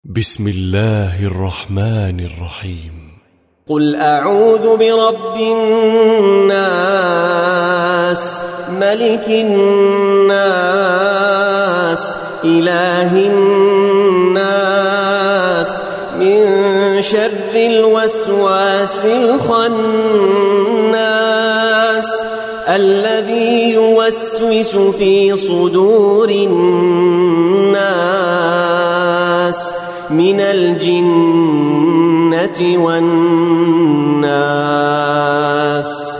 بسم الله الرحمن الرحيم. قل أعوذ برب الناس ملك الناس إله الناس من شر الوسواس الخناس الذي يوسوس في صدور الناس من الجنة والناس.